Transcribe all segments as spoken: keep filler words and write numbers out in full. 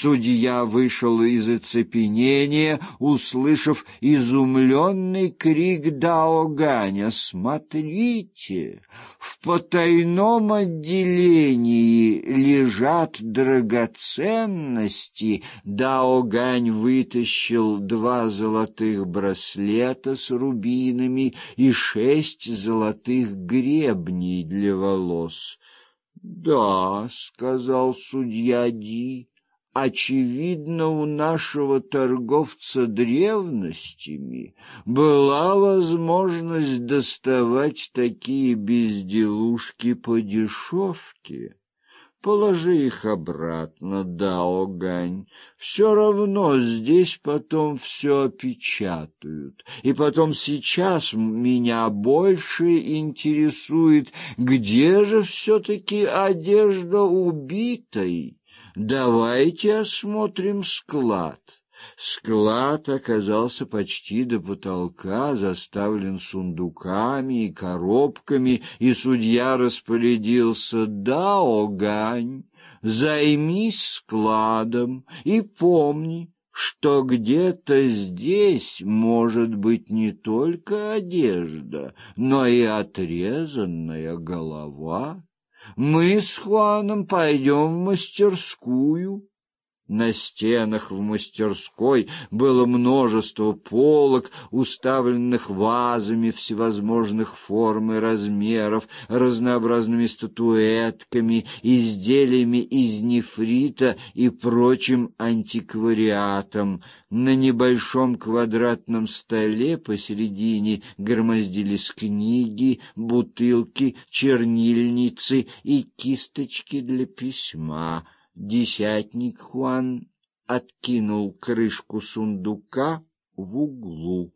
Судья вышел из оцепенения, услышав изумленный крик Даоганя: «Смотрите, в потайном отделении лежат драгоценности!» Даогань вытащил два золотых браслета с рубинами и шесть золотых гребней для волос. «Да, — сказал судья Ди, — очевидно, у нашего торговца древностями была возможность доставать такие безделушки по дешевке. Положи их обратно, Даогань. Все равно здесь потом все опечатают. И потом сейчас меня больше интересует, где же все-таки одежда убитой. Давайте осмотрим склад». Склад оказался почти до потолка, заставлен сундуками и коробками, и судья распорядился: «Даогань, займись складом и помни, что где-то здесь может быть не только одежда, но и отрезанная голова. Мы с Хуаном пойдем в мастерскую». На стенах в мастерской было множество полок, уставленных вазами всевозможных форм и размеров, разнообразными статуэтками, изделиями из нефрита и прочим антиквариатом. На небольшом квадратном столе посередине громоздились книги, бутылки, чернильницы и кисточки для письма. Десятник Хуан откинул крышку сундука в углу.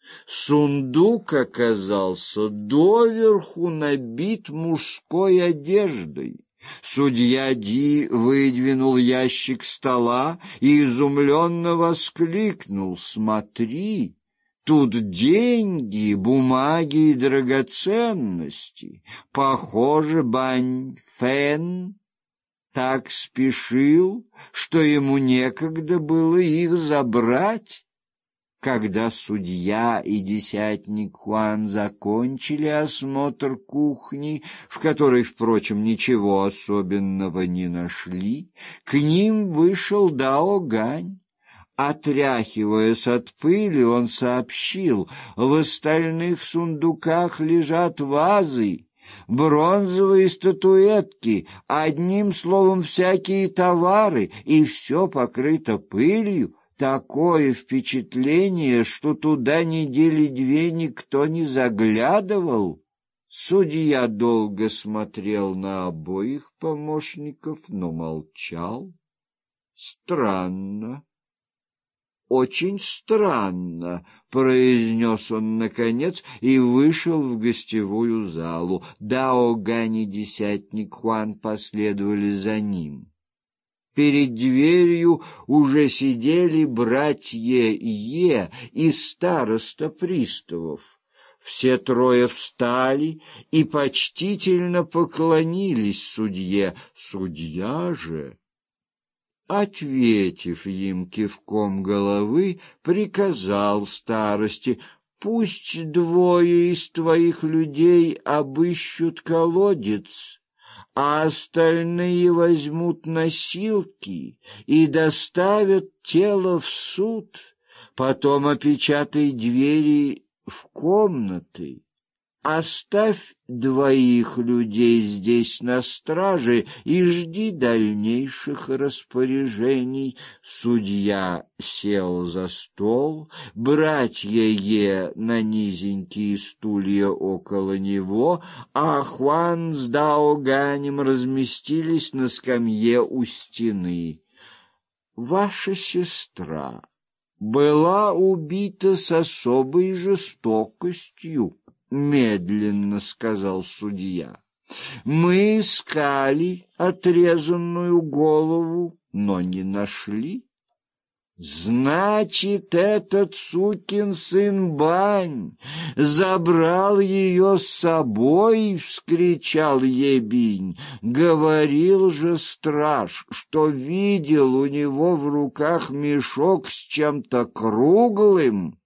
Сундук оказался доверху набит мужской одеждой. Судья Ди выдвинул ящик стола и изумленно воскликнул: «Смотри! Тут деньги, бумаги и драгоценности. Похоже, Бань Фэн так спешил, что ему некогда было их забрать». Когда судья и десятник Хуан закончили осмотр кухни, в которой, впрочем, ничего особенного не нашли, к ним вышел Даогань. Отряхиваясь от пыли, он сообщил: в остальных сундуках лежат вазы, бронзовые статуэтки, одним словом, всякие товары, и все покрыто пылью. Такое впечатление, что туда недели две никто не заглядывал. Судья долго смотрел на обоих помощников, но молчал. «Странно, очень странно», — произнес он наконец и вышел в гостевую залу. Даогань и десятник Хуан последовали за ним. Перед дверью уже сидели братья Е и староста приставов. Все трое встали и почтительно поклонились судье. Судья же, ответив им кивком головы, приказал старости: «Пусть двое из твоих людей обыщут колодец, а остальные возьмут носилки и доставят тело в суд. Потом опечатай двери в комнаты. Оставь двоих людей здесь на страже и жди дальнейших распоряжений». Судья сел за стол, братья Е на низенькие стулья около него, а Хуан с Даоганем разместились на скамье у стены. «Ваша сестра была убита с особой жестокостью», — медленно сказал судья. «Мы искали отрезанную голову, но не нашли. «Значит, этот сукин сын Бань забрал ее с собой!» — вскричал Ебинь. «Говорил же страж, что видел у него в руках мешок с чем-то круглым».